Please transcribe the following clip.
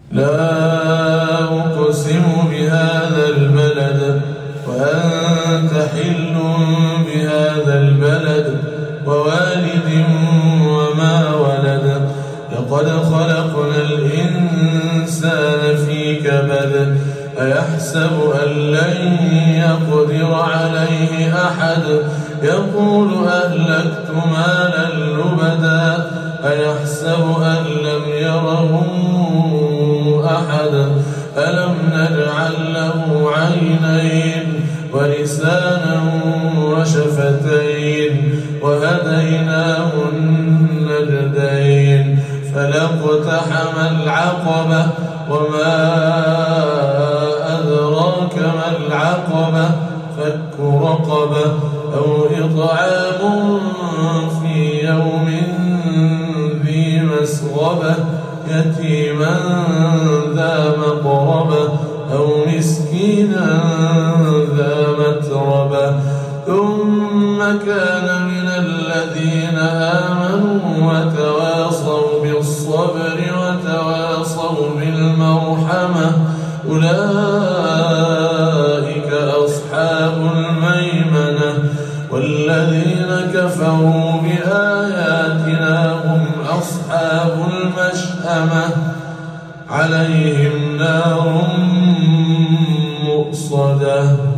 لا أقسم بهذا البلد وأنت حل بهذا البلد ووالد وما ولد لقد خلقنا الإنسان في كبد أيحسب أن لن يقدر عليه أحد يقول أهلكت مالا لبدا أيحسب أن لم يره أحد ألم نجعل له عينين ولسانا وشفتين وهديناه النجدين فلا اقتحم العقبة وما أدراك ما العقبة فك رقبة أو إطعام في يوم ذي مسغبة يتيما ذا مقربة أو مسكينا ذا متربة ثم كان من الذين آمنوا وتواصوا بالصبر وتواصوا بالمرحمة أولئك أصحاب الميمنة والذين كفروا بآياتنا هم أصحاب المشأمة عليهم نار مؤصدة.